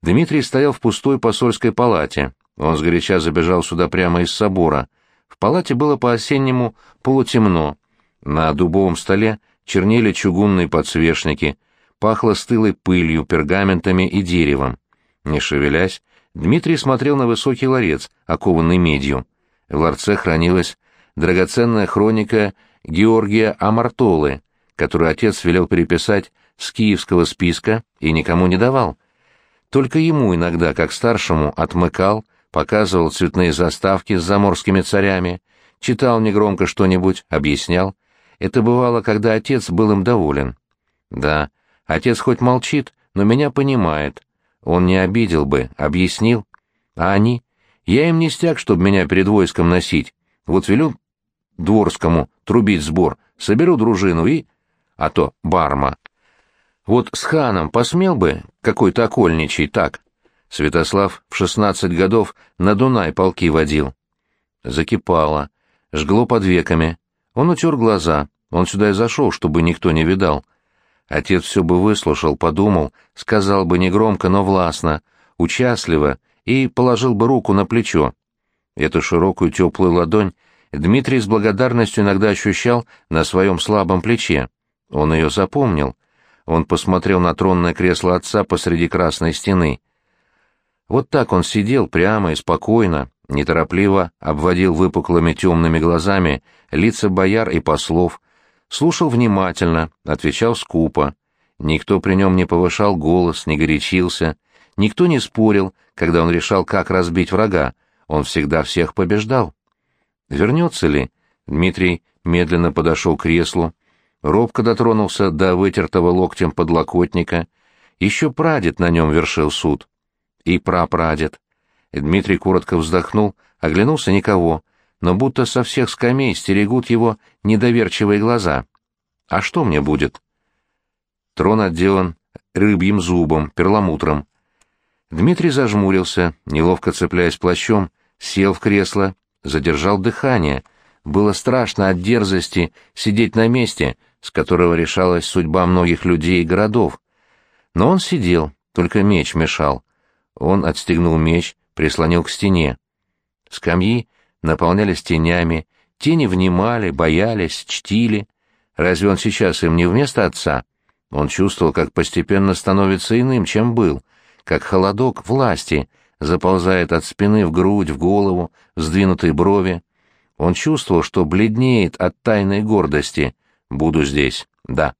Дмитрий стоял в пустой посольской палате. Он сгоряча забежал сюда прямо из собора. В палате было по-осеннему полутемно. На дубовом столе чернели чугунные подсвечники, пахло стылой пылью, пергаментами и деревом. Не шевелясь, Дмитрий смотрел на высокий ларец, окованный медью. В ларце хранилась драгоценная хроника Георгия Амартолы, которую отец велел переписать с киевского списка и никому не давал. Только ему иногда, как старшему, отмыкал, показывал цветные заставки с заморскими царями, читал негромко что-нибудь, объяснял. Это бывало, когда отец был им доволен. Да, отец хоть молчит, но меня понимает. Он не обидел бы, объяснил. А они? Я им не стяг, чтобы меня перед войском носить. Вот велю Дворскому трубить сбор, соберу дружину и... А то барма. Вот с ханом посмел бы какой-то окольничий так? Святослав в 16 годов на Дунай полки водил. Закипало, жгло под веками. Он утер глаза, он сюда и зашел, чтобы никто не видал. Отец все бы выслушал, подумал, сказал бы негромко, но властно, участливо, и положил бы руку на плечо. Эту широкую теплую ладонь Дмитрий с благодарностью иногда ощущал на своем слабом плече. Он ее запомнил. Он посмотрел на тронное кресло отца посреди красной стены. Вот так он сидел прямо и спокойно, неторопливо обводил выпуклыми темными глазами лица бояр и послов, слушал внимательно, отвечал скупо. Никто при нем не повышал голос, не горячился, никто не спорил, когда он решал, как разбить врага, он всегда всех побеждал. Вернется ли? Дмитрий медленно подошел к креслу, робко дотронулся до вытертого локтем подлокотника. Еще прадед на нем вершил суд. И прапрадед. Дмитрий коротко вздохнул, оглянулся — никого, но будто со всех скамей стерегут его недоверчивые глаза. А что мне будет? Трон отделан рыбьим зубом, перламутром. Дмитрий зажмурился, неловко цепляясь плащом, сел в кресло, задержал дыхание. Было страшно от дерзости сидеть на месте, с которого решалась судьба многих людей и городов. Но он сидел, только меч мешал. Он отстегнул меч, прислонил к стене. Скамьи наполнялись тенями, тени внимали, боялись, чтили. Разве он сейчас им не вместо отца? Он чувствовал, как постепенно становится иным, чем был, как холодок власти заползает от спины в грудь, в голову, в сдвинутые брови. Он чувствовал, что бледнеет от тайной гордости. «Буду здесь, да».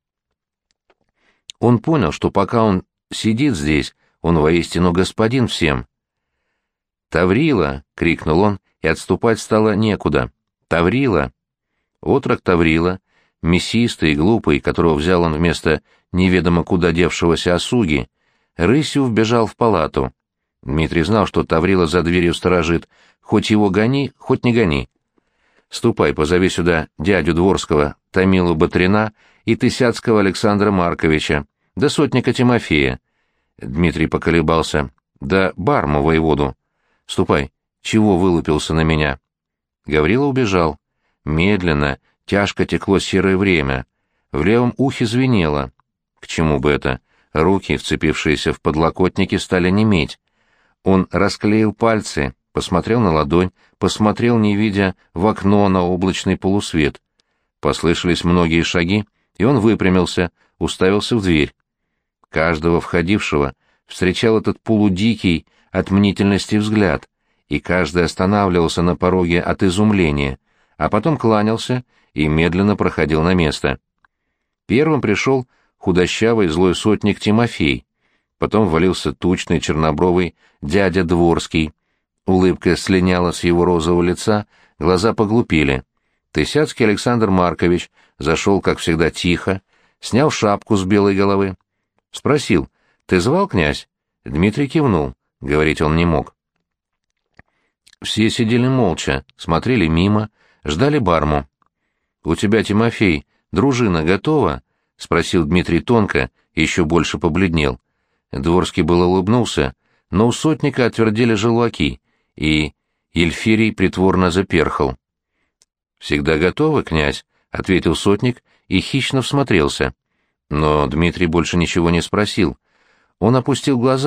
Он понял, что пока он сидит здесь, он воистину господин всем. «Таврила!» — крикнул он, и отступать стало некуда. «Таврила!» Отрок Таврила, мясистый и глупый, которого взял он вместо неведомо куда девшегося осуги, рысью вбежал в палату. Дмитрий знал, что Таврила за дверью сторожит. Хоть его гони, хоть не гони. «Ступай, позови сюда дядю Дворского, Томилу Батрина и Тысяцкого Александра Марковича, да сотника Тимофея». Дмитрий поколебался. «Да барму воеводу». «Ступай, чего вылупился на меня?» Гаврила убежал. Медленно, тяжко текло серое время. В левом ухе звенело. К чему бы это? Руки, вцепившиеся в подлокотники, стали неметь. Он расклеил пальцы, посмотрел на ладонь, посмотрел, не видя, в окно на облачный полусвет. Послышались многие шаги, и он выпрямился, уставился в дверь. Каждого входившего встречал этот полудикий от мнительности взгляд, и каждый останавливался на пороге от изумления, а потом кланялся и медленно проходил на место. Первым пришел худощавый злой сотник Тимофей, потом ввалился тучный чернобровый дядя Дворский. Улыбка слиняла с его розового лица, глаза поглупели. Тысяцкий Александр Маркович зашел, как всегда, тихо, снял шапку с белой головы. Спросил: «Ты звал, князь?» Дмитрий кивнул, говорить он не мог. Все сидели молча, смотрели мимо, ждали барму. «У тебя, Тимофей, дружина готова?» — спросил Дмитрий тонко, еще больше побледнел. Дворский было улыбнулся, но у сотника отвердели желваки, и Ельфирий притворно заперхал. «Всегда готовы, князь?» — ответил сотник и хищно всмотрелся. Но Дмитрий больше ничего не спросил. Он опустил глаза,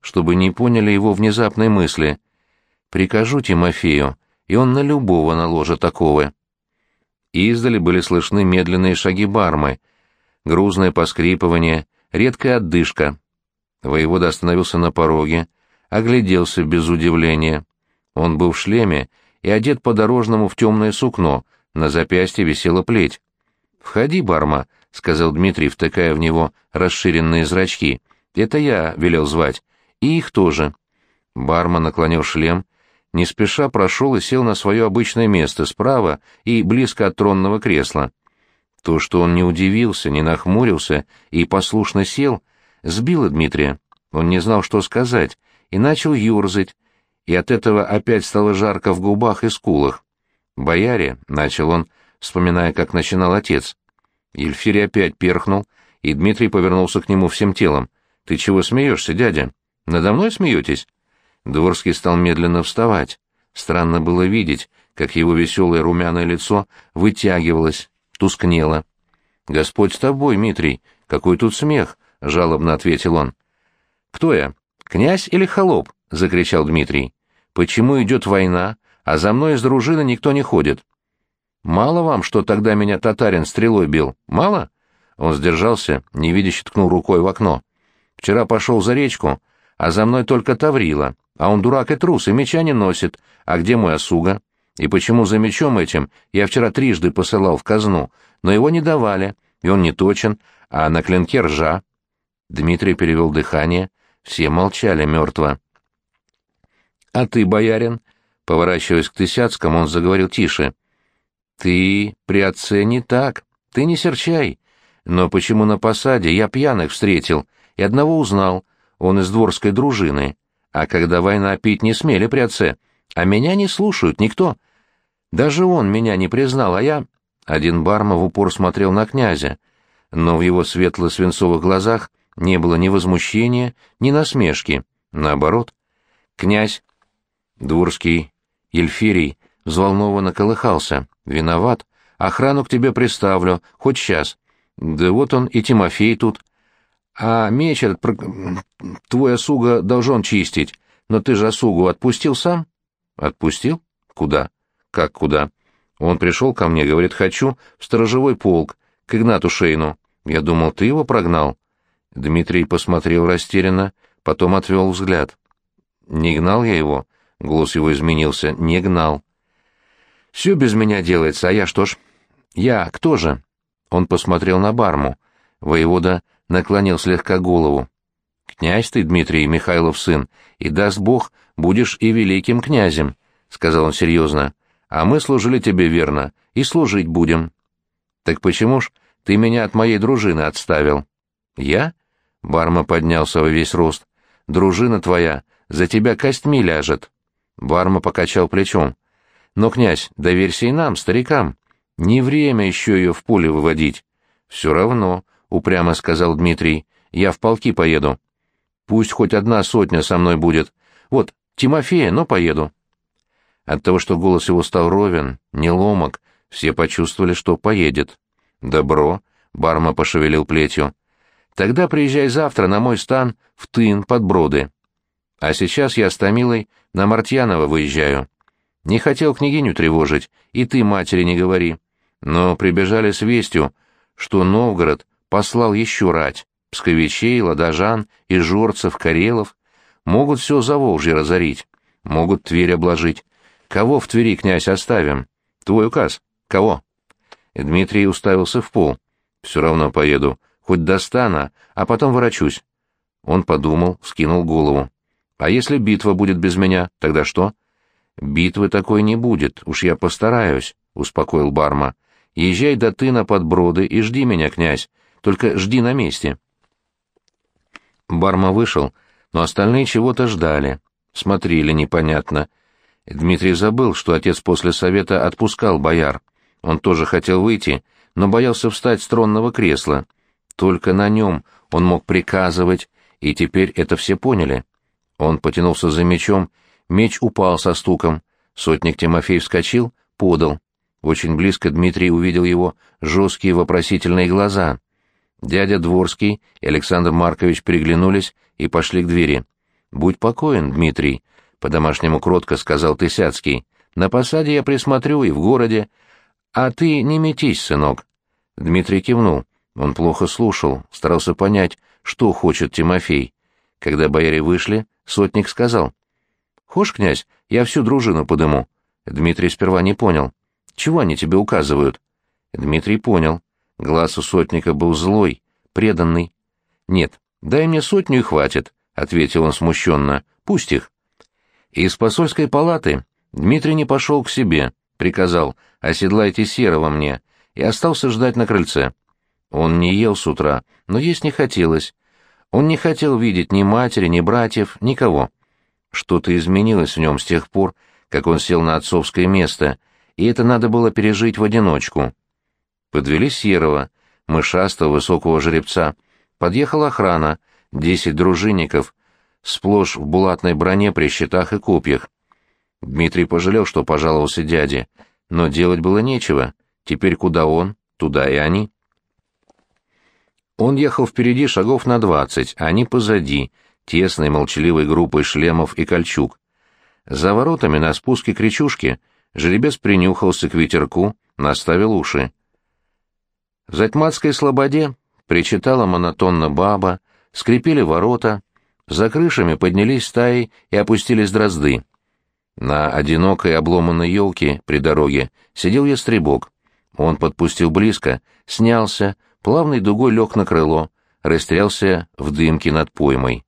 чтобы не поняли его внезапной мысли. «Прикажу Тимофею, и он на любого наложит оковы». Издали были слышны медленные шаги Бармы, грузное поскрипывание, редкая отдышка. Воевода остановился на пороге, огляделся без удивления. Он был в шлеме и одет по-дорожному в темное сукно, на запястье висела плеть. «Входи, Барма», — сказал Дмитрий, втыкая в него расширенные зрачки. «Это я велел звать. И их тоже». Барма наклонил шлем, не спеша прошел и сел на свое обычное место справа и близко от тронного кресла. То, что он не удивился, не нахмурился и послушно сел, сбило Дмитрия. Он не знал, что сказать, и начал ерзать, и от этого опять стало жарко в губах и скулах. «Бояре», — начал он, вспоминая, как начинал отец. Ельфирий опять перхнул, и Дмитрий повернулся к нему всем телом. «Ты чего смеешься, дядя? Надо мной смеетесь?» Дворский стал медленно вставать. Странно было видеть, как его веселое румяное лицо вытягивалось, тускнело. «Господь с тобой, Дмитрий, какой тут смех!» — жалобно ответил он. «Кто я, князь или холоп?» — закричал Дмитрий. «Почему идет война, а за мной из дружины никто не ходит? Мало вам, что тогда меня татарин стрелой бил? Мало?» Он сдержался, невидяще ткнул рукой в окно. «Вчера пошел за речку, а за мной только Таврила, а он дурак и трус, и меча не носит. А где мой осуга? И почему за мечом этим я вчера трижды посылал в казну, но его не давали, и он не точен, а на клинке ржа?» Дмитрий перевел дыхание, все молчали мертво. «А ты, боярин?» Поворачиваясь к Тысяцкому, он заговорил тише. «Ты при отце не так, ты не серчай. Но почему на посаде я пьяных встретил и одного узнал, он из дворской дружины, а когда война пить не смели при отце, а меня не слушают никто. Даже он меня не признал, а я...» Один Барма в упор смотрел на князя, но в его светло-свинцовых глазах не было ни возмущения, ни насмешки. Наоборот. «Князь...» Дворский Ельфирий взволнованно колыхался. «Виноват. Охрану к тебе приставлю, хоть сейчас. Да вот он и Тимофей тут. А меч этот твой осуга должен чистить. Но ты же осугу отпустил сам?» «Отпустил? Куда? Как куда?» «Он пришел ко мне, говорит, хочу в сторожевой полк, к Игнату Шейну. Я думал, ты его прогнал». Дмитрий посмотрел растерянно, потом отвел взгляд. «Не гнал я его?» Голос его изменился. «Не гнал. Все без меня делается, а я что ж? Я кто же?» Он посмотрел на Барму. Воевода наклонил слегка голову. «Князь ты, Дмитрий Михайлов сын, и, даст Бог, будешь и великим князем», — сказал он серьезно. «А мы служили тебе верно, и служить будем». «Так почему ж ты меня от моей дружины отставил?» «Я?» — Барма поднялся во весь рост. «Дружина твоя за тебя костьми ляжет». Барма покачал плечом. «Но, князь, доверься и нам, старикам. Не время еще ее в поле выводить». «Все равно», — упрямо сказал Дмитрий, — «я в полки поеду. Пусть хоть 1 сотня со мной будет. Вот, Тимофея, но поеду». От того, что голос его стал ровен, неломок, все почувствовали, что поедет. «Добро», — Барма пошевелил плетью. «Тогда приезжай завтра на мой стан в Тын под Броды. А сейчас я с Томилой на Мартьянова выезжаю. Не хотел княгиню тревожить, и ты матери не говори. Но прибежали с вестью, что Новгород послал еще рать, псковичей, ладожан, ижорцев, карелов. Могут все Заволжье разорить, могут Тверь обложить. Кого в Твери, князь, оставим? Твой указ. Кого?» Дмитрий уставился в пол. «Все равно поеду, хоть до стана, а потом ворочусь». Он подумал, вскинул голову. «А если битва будет без меня, тогда что?» «Битвы такой не будет, уж я постараюсь», — успокоил Барма. «Езжай до Тына под Броды и жди меня, князь, только жди на месте». Барма вышел, но остальные чего-то ждали, смотрели непонятно. Дмитрий забыл, что отец после совета отпускал бояр. Он тоже хотел выйти, но боялся встать с тронного кресла. Только на нем он мог приказывать, и теперь это все поняли. Он потянулся за мечом, меч упал со стуком. Сотник Тимофей вскочил, подал. Очень близко Дмитрий увидел его жесткие вопросительные глаза. Дядя Дворский и Александр Маркович переглянулись и пошли к двери. «Будь покоен, Дмитрий», — по-домашнему кротко сказал Тысяцкий. «На посаде я присмотрю и в городе. А ты не метись, сынок». Дмитрий кивнул. Он плохо слушал, старался понять, что хочет Тимофей. Когда бояре вышли, сотник сказал: «Хошь, князь, я всю дружину подыму». Дмитрий сперва не понял. «Чего они тебе указывают?» Дмитрий понял. Глаз у сотника был злой, преданный. «Нет, дай мне сотню и хватит», — ответил он смущенно. «Пусть их». Из посольской палаты Дмитрий не пошел к себе, приказал: «Оседлайте Серого мне», и остался ждать на крыльце. Он не ел с утра, но есть не хотелось. Он не хотел видеть ни матери, ни братьев, никого. Что-то изменилось в нем с тех пор, как он сел на отцовское место, и это надо было пережить в одиночку. Подвели Серого, мышастого высокого жеребца. Подъехала охрана, 10 дружинников, сплошь в булатной броне при щитах и копьях. Дмитрий пожалел, что пожаловался дяде, но делать было нечего. Теперь куда он, туда и они. Он ехал впереди шагов на 20, а они позади, тесной молчаливой группой шлемов и кольчуг. За воротами на спуске к речушке жеребец принюхался к ветерку, наставил уши. В Затьмацкой слободе причитала монотонно баба, скрипели ворота, за крышами поднялись стаи и опустились дрозды. На одинокой обломанной елке при дороге сидел ястребок. Он подпустил близко, снялся, плавной дугой лег на крыло, растерялся в дымке над поймой.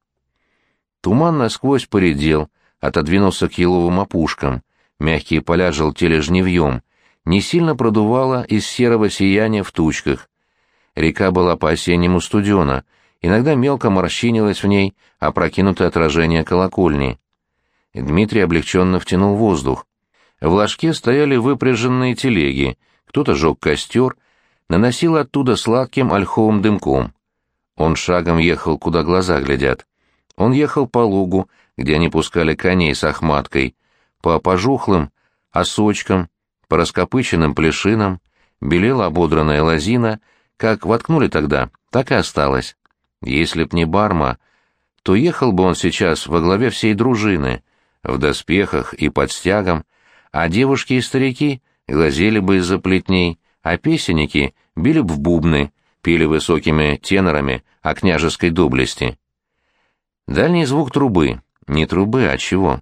Туман насквозь поредел, отодвинулся к еловым опушкам, мягкие поля желтели жнивьем, не сильно продувало из серого сияния в тучках. Река была по-осеннему студена, иногда мелко морщинилось в ней опрокинутое отражение колокольни. Дмитрий облегченно втянул воздух. В ложке стояли выпряженные телеги, кто-то жег костер, наносил оттуда сладким ольховым дымком. Он шагом ехал, куда глаза глядят. Он ехал по лугу, где они пускали коней с охматкой, по пожухлым осочкам, по раскопыченным плешинам, белела ободранная лозина, как воткнули тогда, так и осталось. Если б не Барма, то ехал бы он сейчас во главе всей дружины, в доспехах и под стягом, а девушки и старики глазели бы из-за плетней, а песенники били б в бубны, пели высокими тенорами о княжеской доблести. Дальний звук трубы, не трубы, а чего?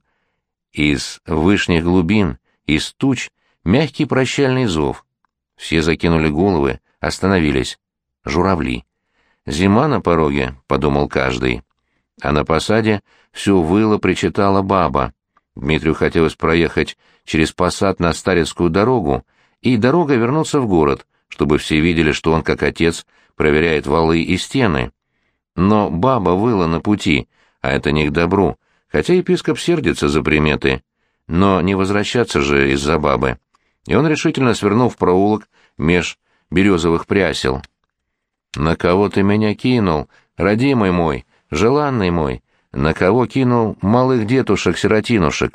Из вышних глубин, из туч, мягкий прощальный зов. Все закинули головы, остановились. Журавли. «Зима на пороге», — подумал каждый. А на посаде все выло, причитала баба. Дмитрию хотелось проехать через посад на Старецкую дорогу, и дорога вернуться в город, чтобы все видели, что он, как отец, проверяет валы и стены. Но баба выла на пути, а это не к добру, хотя епископ сердится за приметы. Но не возвращаться же из-за бабы. И он решительно свернул в проулок меж березовых прясел. «На кого ты меня кинул, родимый мой, желанный мой? На кого кинул малых детушек-сиротинушек?»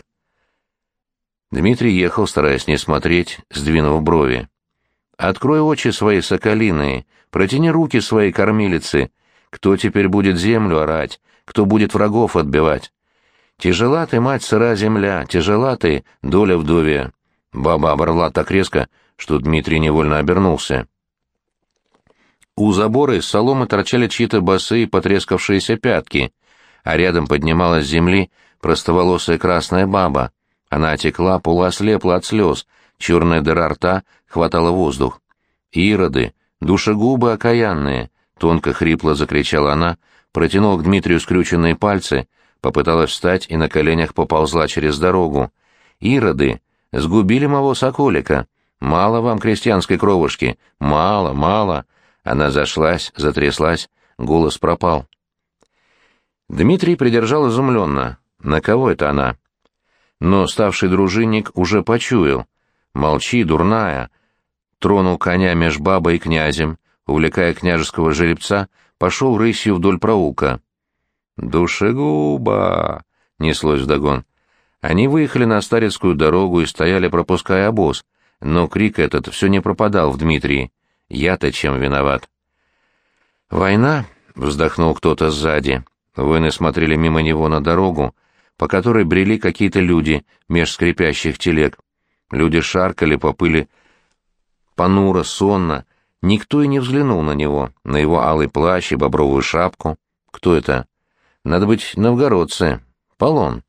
Дмитрий ехал, стараясь не смотреть, сдвинув брови. «Открой очи свои соколиные, протяни руки свои кормилицы. Кто теперь будет землю орать, кто будет врагов отбивать? Тяжела ты, мать, сыра земля, тяжела ты, доля вдовья». Баба оборвала так резко, что Дмитрий невольно обернулся. У забора из соломы торчали чьи-то босые потрескавшиеся пятки, а рядом поднималась с земли простоволосая красная баба. Она отекла, полуослепла от слез, черная дыра рта хватала воздух. «Ироды, душегубы окаянные!» — тонко хрипло закричала она, протянула к Дмитрию скрюченные пальцы, попыталась встать и на коленях поползла через дорогу. «Ироды! Сгубили моего соколика! Мало вам крестьянской кровушки! Мало, мало!» Она зашлась, затряслась, голос пропал. Дмитрий придержал изумленно. На кого это она? Но ставший дружинник уже почуял. «Молчи, дурная!» Тронул коня меж бабой и князем, увлекая княжеского жеребца, пошел рысью вдоль проулка. «Душегуба!» — неслось вдогон. Они выехали на Старецкую дорогу и стояли, пропуская обоз, но крик этот все не пропадал в Дмитрии. «Я-то чем виноват?» «Война?» — вздохнул кто-то сзади. Воины смотрели мимо него на дорогу, по которой брели какие-то люди меж скрипящих телег. Люди шаркали по пыли понуро, сонно. Никто и не взглянул на него, на его алый плащ и бобровую шапку. Кто это? Надо быть, новгородцы. Полон.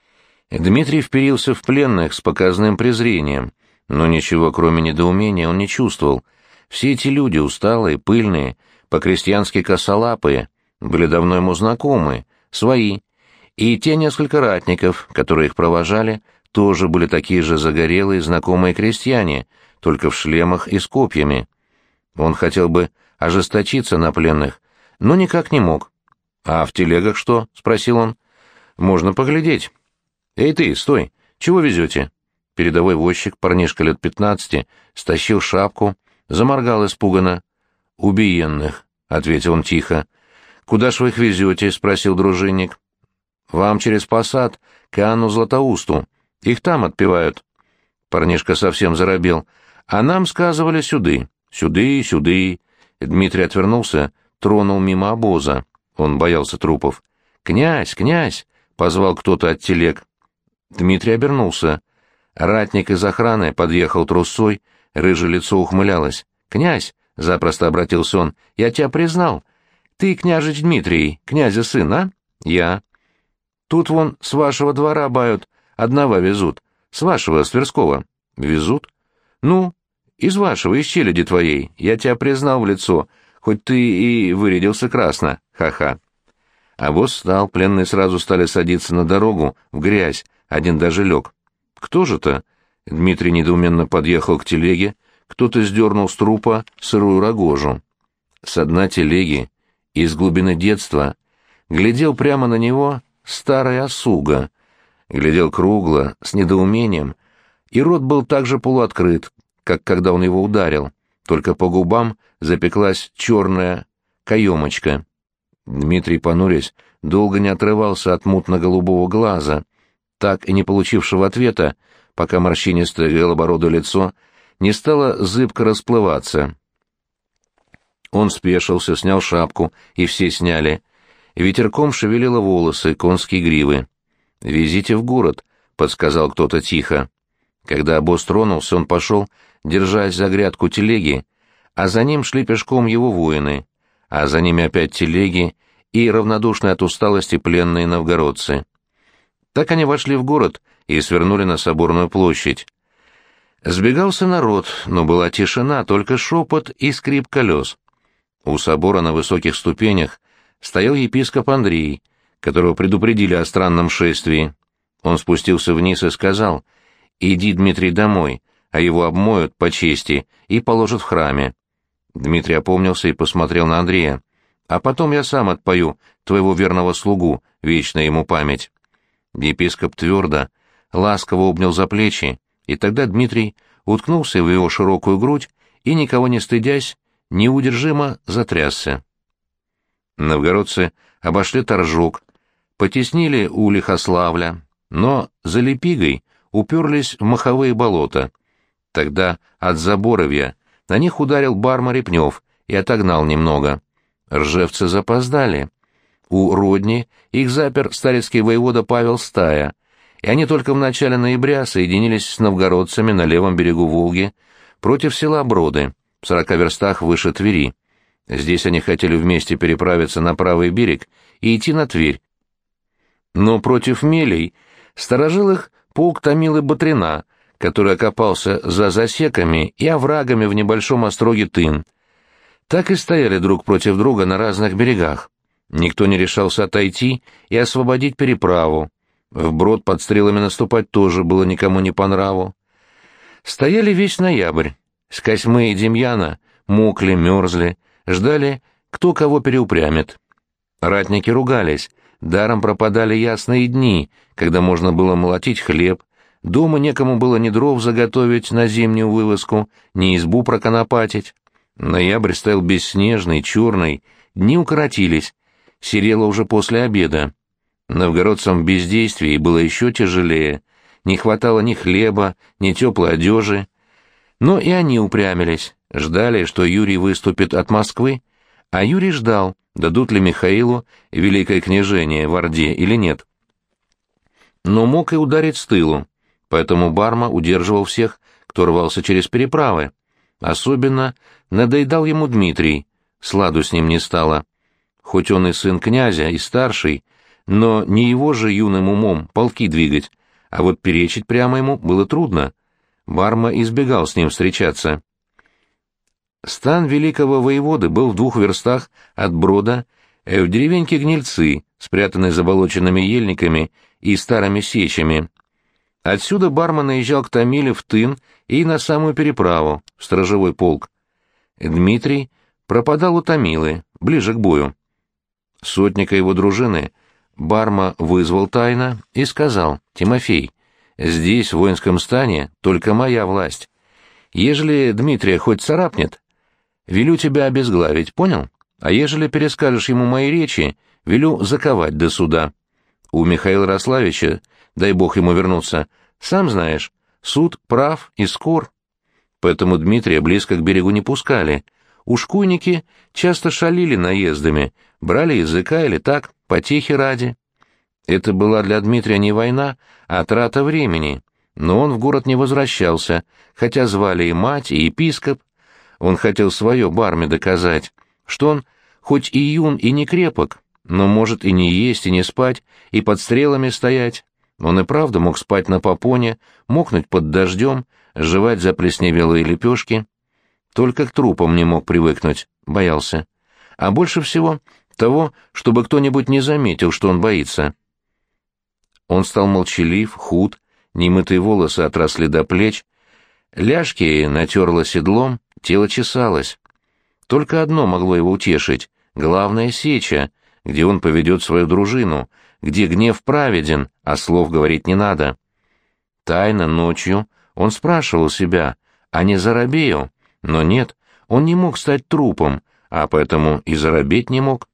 Дмитрий вперился в пленных с показным презрением, но ничего, кроме недоумения, он не чувствовал. Все эти люди, усталые, пыльные, по-крестьянски косолапые, были давно ему знакомы, свои. И те несколько ратников, которые их провожали, тоже были такие же загорелые, знакомые крестьяне, только в шлемах и с копьями. Он хотел бы ожесточиться на пленных, но никак не мог. «А в телегах что?» — спросил он. «Можно поглядеть». «Эй ты, стой! Чего везете?» Передовой возчик, парнишка лет 15, стащил шапку, заморгал испуганно. «Убиенных», — ответил он тихо. «Куда ж вы их везете?» — спросил дружинник. «Вам через посад, к Иоанну Златоусту. Их там отпевают». Парнишка совсем заробел. «А нам сказывали сюды. Сюды, сюды». Дмитрий отвернулся, тронул мимо обоза. Он боялся трупов. «Князь, князь!» — позвал кто-то от телег. Дмитрий обернулся. Ратник из охраны подъехал трусой, рыжее лицо ухмылялось. «Князь!» — запросто обратился он. «Я тебя признал. Ты, княжич Дмитрий, князя сын, а?» «Я». «Тут вон с вашего двора бают, одного везут. С вашего, с Тверского». «Везут?» «Ну, из вашего, из челяди твоей. Я тебя признал в лицо, хоть ты и вырядился красно. Ха-ха». Обоз встал, пленные сразу стали садиться на дорогу, в грязь, один даже лег. «Кто же-то?» Дмитрий недоуменно подъехал к телеге, кто-то сдернул с трупа сырую рогожу. С дна телеги, из глубины детства, глядел прямо на него старый осуга. Глядел кругло, с недоумением, и рот был так же полуоткрыт, как когда он его ударил, только по губам запеклась черная каемочка. Дмитрий, понурясь, долго не отрывался от мутно-голубого глаза, так и не получившего ответа, пока морщинистое белобородое лицо не стало зыбко расплываться. Он спешился, снял шапку, и все сняли. Ветерком шевелило волосы, конские гривы. «Везите в город», — подсказал кто-то тихо. Когда обоз тронулся, он пошел, держась за грядку телеги, а за ним шли пешком его воины, а за ними опять телеги и равнодушные от усталости пленные новгородцы. Так они вошли в город и свернули на Соборную площадь. Сбегался народ, но была тишина, только шепот и скрип колес. У собора на высоких ступенях стоял епископ Андрей, которого предупредили о странном шествии. Он спустился вниз и сказал: «Иди, Дмитрий, домой, а его обмоют по чести и положат в храме». Дмитрий опомнился и посмотрел на Андрея. «А потом я сам отпою твоего верного слугу, вечная ему память». Епископ твердо, ласково обнял за плечи, и тогда Дмитрий уткнулся в его широкую грудь и, никого не стыдясь, неудержимо затрясся. Новгородцы обошли Торжок, потеснили у Лихославля, но за Лепигой уперлись в маховые болота. Тогда от Заборовья на них ударил барма Репнев и отогнал немного. Ржевцы запоздали. У Родни их запер старецкий воевода Павел Стая, и они только в начале ноября соединились с новгородцами на левом берегу Волги против села Броды, в 40 верстах выше Твери. Здесь они хотели вместе переправиться на правый берег и идти на Тверь. Но против мелей сторожил их полк Томилы Батрина, который окопался за засеками и оврагами в небольшом остроге Тын. Так и стояли друг против друга на разных берегах. Никто не решался отойти и освободить переправу. Вброд под стрелами наступать тоже было никому не по нраву. Стояли весь ноябрь. С Косьмы и Демьяна мокли, мерзли, ждали, кто кого переупрямит. Ратники ругались, даром пропадали ясные дни, когда можно было молотить хлеб, дома некому было ни дров заготовить на зимнюю вывозку, ни избу проконопатить. Ноябрь стоял бесснежный, черный, дни укоротились, серело уже после обеда. Новгородцам в бездействии было еще тяжелее, не хватало ни хлеба, ни теплой одежи. Но и они упрямились, ждали, что Юрий выступит от Москвы, А Юрий ждал, дадут ли Михаилу великое княжение в Орде или нет. Но мог и ударить с тылу, поэтому Барма удерживал всех, кто рвался через переправы. Особенно надоедал ему Дмитрий, сладу с ним не стало. Хоть он и сын князя, и старший, но не его же юным умом полки двигать, а вот перечить прямо ему было трудно. Барма избегал с ним встречаться. Стан великого воеводы был в 2 верстах от Брода, в деревеньке Гнильцы, спрятанной заболоченными ельниками и старыми сечами. Отсюда Барма наезжал к Томиле в тын и на самую переправу, в сторожевой полк. Дмитрий пропадал у Томилы, ближе к бою. Сотника его дружины Барма вызвал тайно и сказал: «Тимофей, здесь, в воинском стане, только моя власть. Ежели Дмитрия хоть царапнет, велю тебя обезглавить, понял? А ежели перескажешь ему мои речи, велю заковать до суда. У Михаила Рославича, дай бог ему вернуться, сам знаешь, суд прав и скор». Поэтому Дмитрия близко к берегу не пускали. Ушкуйники часто шалили наездами, брали языка или так, потехи ради. Это была для Дмитрия не война, а трата времени, но он в город не возвращался, хотя звали и мать, и епископ. Он хотел свое Барме доказать, что он хоть и юн, и не крепок, но может и не есть, и не спать, и под стрелами стоять. Он и правда мог спать на попоне, мокнуть под дождем, жевать заплесневелые лепешки. Только к трупам не мог привыкнуть, боялся. А больше всего того, чтобы кто-нибудь не заметил, что он боится. Он стал молчалив, худ, немытые волосы отросли до плеч, ляжки натерло седлом, тело чесалось. Только одно могло его утешить — главная сеча, где он поведет свою дружину, где гнев праведен, а слов говорить не надо. Тайно, ночью, он спрашивал себя, а не заробею? Но нет, он не мог стать трупом, а поэтому и заробеть не мог.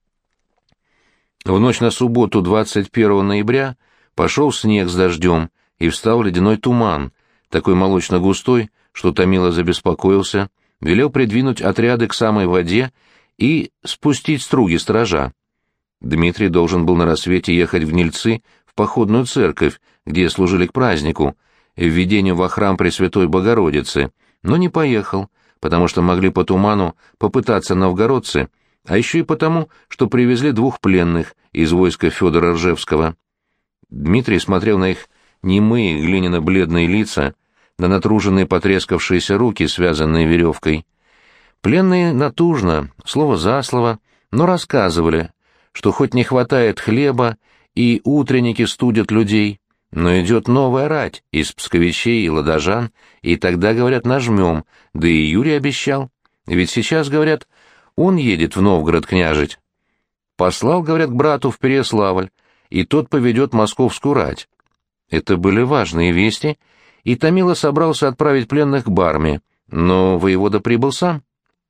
В ночь на субботу 21 ноября пошел снег с дождем, и встал ледяной туман, такой молочно-густой, что Томила забеспокоился, велел придвинуть отряды к самой воде и спустить струги сторожа. Дмитрий должен был на рассвете ехать в Гнильцы, в походную церковь, где служили к празднику, введению во храм Пресвятой Богородицы, но не поехал, потому что могли по туману попытаться новгородцы, а еще и потому, что привезли 2 пленных из войска Федора Ржевского. Дмитрий смотрел на их немые глиняно-бледные лица, на натруженные потрескавшиеся руки, связанные веревкой. Пленные натужно, слово за слово, но рассказывали, что хоть не хватает хлеба и утренники студят людей, но идет новая рать из псковичей и ладожан, и тогда, говорят, нажмем, да и Юрий обещал. Ведь сейчас, говорят, он едет в Новгород княжить. Послал, говорят, к брату в Переяславль, и тот поведет московскую рать. Это были важные вести, и Томила собрался отправить пленных к Барме, но воевода прибыл сам.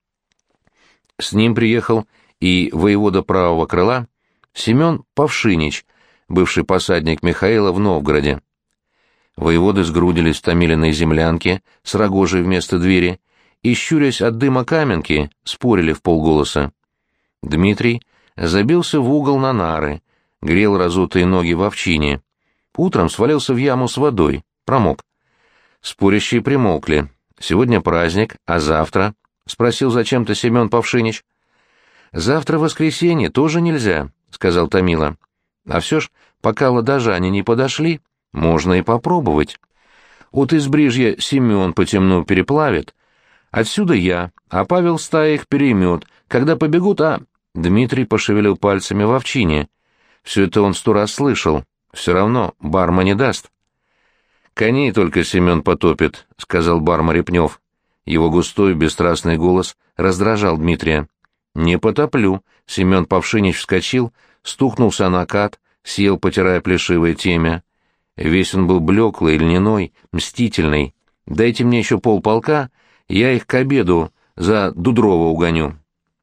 С ним приехал и воевода правого крыла Семен Павшинич, бывший посадник Михаила в Новгороде. Воеводы сгрудились в Томилиной землянке с рогожей вместо двери и, щурясь от дыма каменки, спорили вполголоса. Дмитрий забился в угол на нары, грел разутые ноги в овчине. Утром свалился в яму с водой, промок. Спорящие примолкли. «Сегодня праздник, а завтра?» — спросил зачем-то Семен Павшинич. «Завтра воскресенье, тоже нельзя», — сказал Томила. «А все ж, пока ладожане не подошли, можно и попробовать. От Избрижья Семен по темну переплавит, отсюда я, а Павел стая их переймет. Когда побегут, а...» Дмитрий пошевелил пальцами в овчине. Все это он 100 раз слышал. Все равно Барма не даст. «Коней только Семен потопит», — сказал Барма Репнев. Его густой бесстрастный голос раздражал Дмитрия. «Не потоплю», — Семен Павшинич вскочил, стукнулся на накат, сел, потирая плешивое темя. Весь он был блеклый, льняной, мстительный. «Дайте мне еще полполка, я их к обеду за Дудрова угоню».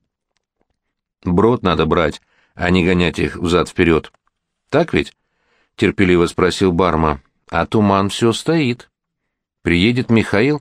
«Брод надо брать, а не гонять их взад-вперед. Так ведь?» — терпеливо спросил Барма. «А туман все стоит. Приедет Михаил,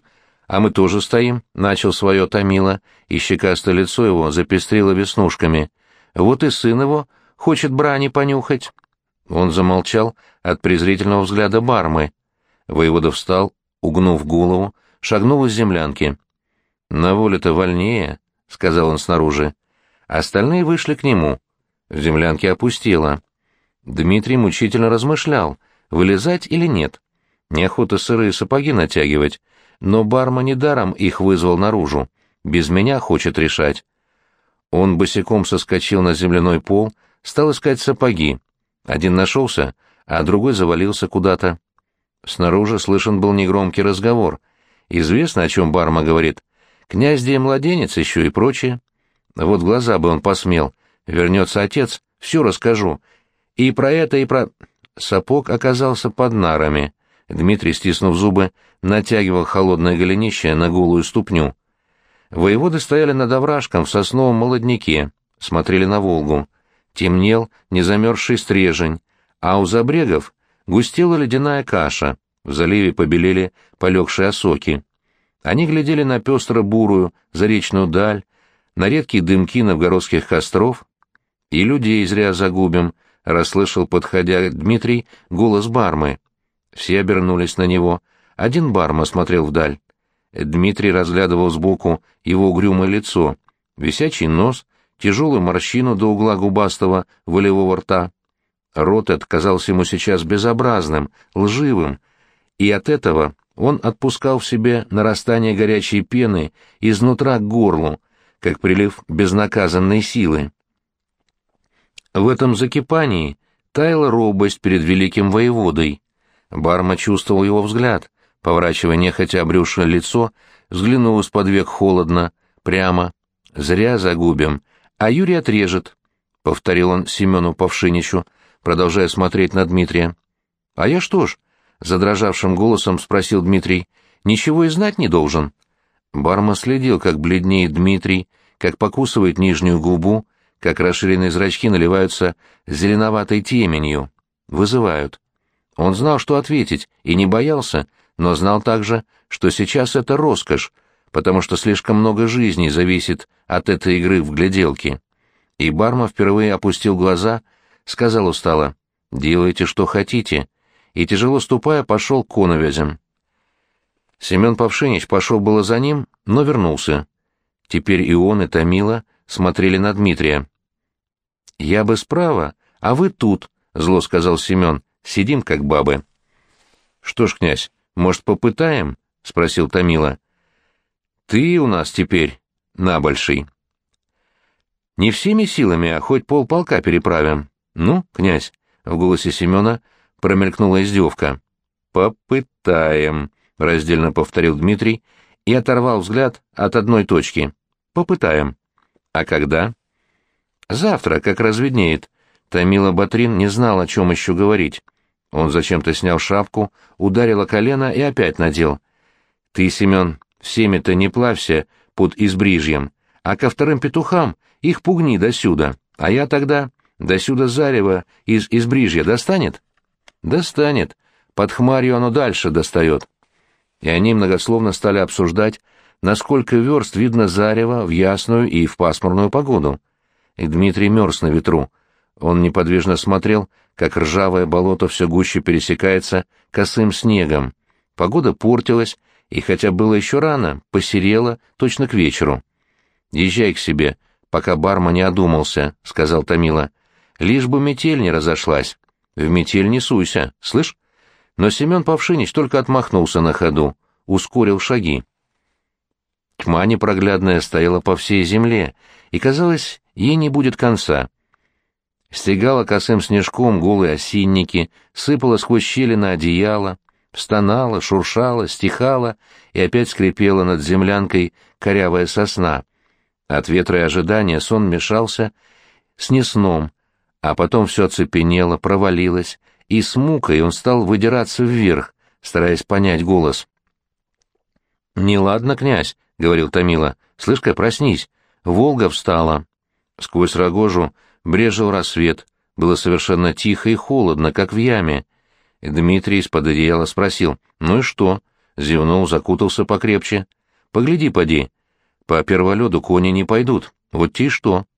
«А мы тоже стоим», — начал свое Томила, и щекастое лицо его запестрило веснушками. «Вот и сын его хочет брани понюхать». Он замолчал от презрительного взгляда Бармы. Воевода встал, угнув голову, шагнул из землянки. «На воле-то вольнее», — сказал он снаружи. Остальные вышли к нему. В землянке опустело. Дмитрий мучительно размышлял, вылезать или нет. Неохота сырые сапоги натягивать, но Барма недаром их вызвал наружу. Без меня хочет решать. Он босиком соскочил на земляной пол, стал искать сапоги. Один нашелся, а другой завалился куда-то. Снаружи слышен был негромкий разговор. Известно, о чем Барма говорит. Князь да и младенец еще и прочее. Вот глаза бы он посмел. Вернется отец, все расскажу. И про это, и про... Сапог оказался под нарами. Дмитрий, стиснув зубы, натягивал холодное голенище на голую ступню. Воеводы стояли над овражком в сосновом молодняке, смотрели на Волгу. Темнел незамерзший стрежень, а у забрегов густела ледяная каша, в заливе побелели полегшие осоки. Они глядели на пестро-бурую заречную даль, на редкие дымки новгородских костров. «И людей зря загубим», — расслышал, подходя Дмитрий, голос Бармы. Все обернулись на него. Один Барма смотрел вдаль. Дмитрий разглядывал сбоку его угрюмое лицо, висячий нос, тяжелую морщину до угла губастого волевого рта. Рот этот казался ему сейчас безобразным, лживым, и от этого он отпускал в себе нарастание горячей пены изнутра к горлу, как прилив безнаказанной силы. В этом закипании таяла робость перед великим воеводой. Барма чувствовал его взгляд, поворачивая нехотя обрюзшее лицо, взглянул из-под век холодно, прямо. «Зря загубим, а Юрий отрежет», — повторил он Семену Павшиничу, продолжая смотреть на Дмитрия. «А я что ж?» — задрожавшим голосом спросил Дмитрий. «Ничего и знать не должен». Барма следил, как бледнеет Дмитрий, как покусывает нижнюю губу, как расширенные зрачки наливаются зеленоватой теменью. Вызывают. Он знал, что ответить, и не боялся, но знал также, что сейчас это роскошь, потому что слишком много жизней зависит от этой игры в гляделки. И Барма впервые опустил глаза, сказал устало: «Делайте, что хотите», и, тяжело ступая, пошел к коновязям. Семен Павшинич пошел было за ним, но вернулся. Теперь и он, и Томила смотрели на Дмитрия. «Я бы справа, а вы тут», — зло сказал Семен, — «сидим как бабы». «Что ж, князь, может, попытаем?» — спросил Томила. «Ты у нас теперь набольший». «Не всеми силами, а хоть полполка переправим». «Ну, князь», — в голосе Семена промелькнула издевка. «Попытаем», — раздельно повторил Дмитрий и оторвал взгляд от одной точки. «Попытаем». «А когда?» «Завтра, как разведнеет». Томила Батрин не знал, о чем еще говорить. Он зачем-то снял шапку, ударил о колено и опять надел. «Ты, Семен, всеми-то не плавься под Избрижьем, а ко вторым петухам их пугни досюда, а я тогда досюда зарево из Избрижья достанет?» «Достанет. Под хмарью оно дальше достает». И они многословно стали обсуждать, насколько верст видно зарево в ясную и в пасмурную погоду. И Дмитрий мерз на ветру. Он неподвижно смотрел, как ржавое болото все гуще пересекается косым снегом. Погода портилась, и хотя было еще рано, посерело точно к вечеру. «Езжай к себе, пока Барма не одумался», — сказал Томила. «Лишь бы метель не разошлась. В метель не суйся, слышь?» Но Семен Павшинич только отмахнулся на ходу, ускорил шаги. Тьма непроглядная стояла по всей земле, и, казалось, ей не будет конца. Стегала косым снежком голые осинники, сыпала сквозь щели на одеяло, стонала, шуршала, стихала и опять скрипела над землянкой корявая сосна. От ветра и ожидания сон мешался с несном, а потом все оцепенело, провалилось, и с мукой он стал выдираться вверх, стараясь понять голос. «Неладно, князь», — говорил Томила, — «слышь-ка, проснись, Волга встала». Сквозь рогожу брезжил рассвет, было совершенно тихо и холодно, как в яме. Дмитрий из-под одеяла спросил: «Ну и что?» Зевнул, закутался покрепче. Погляди, поди. По перволёду кони не пойдут. Вот те и что.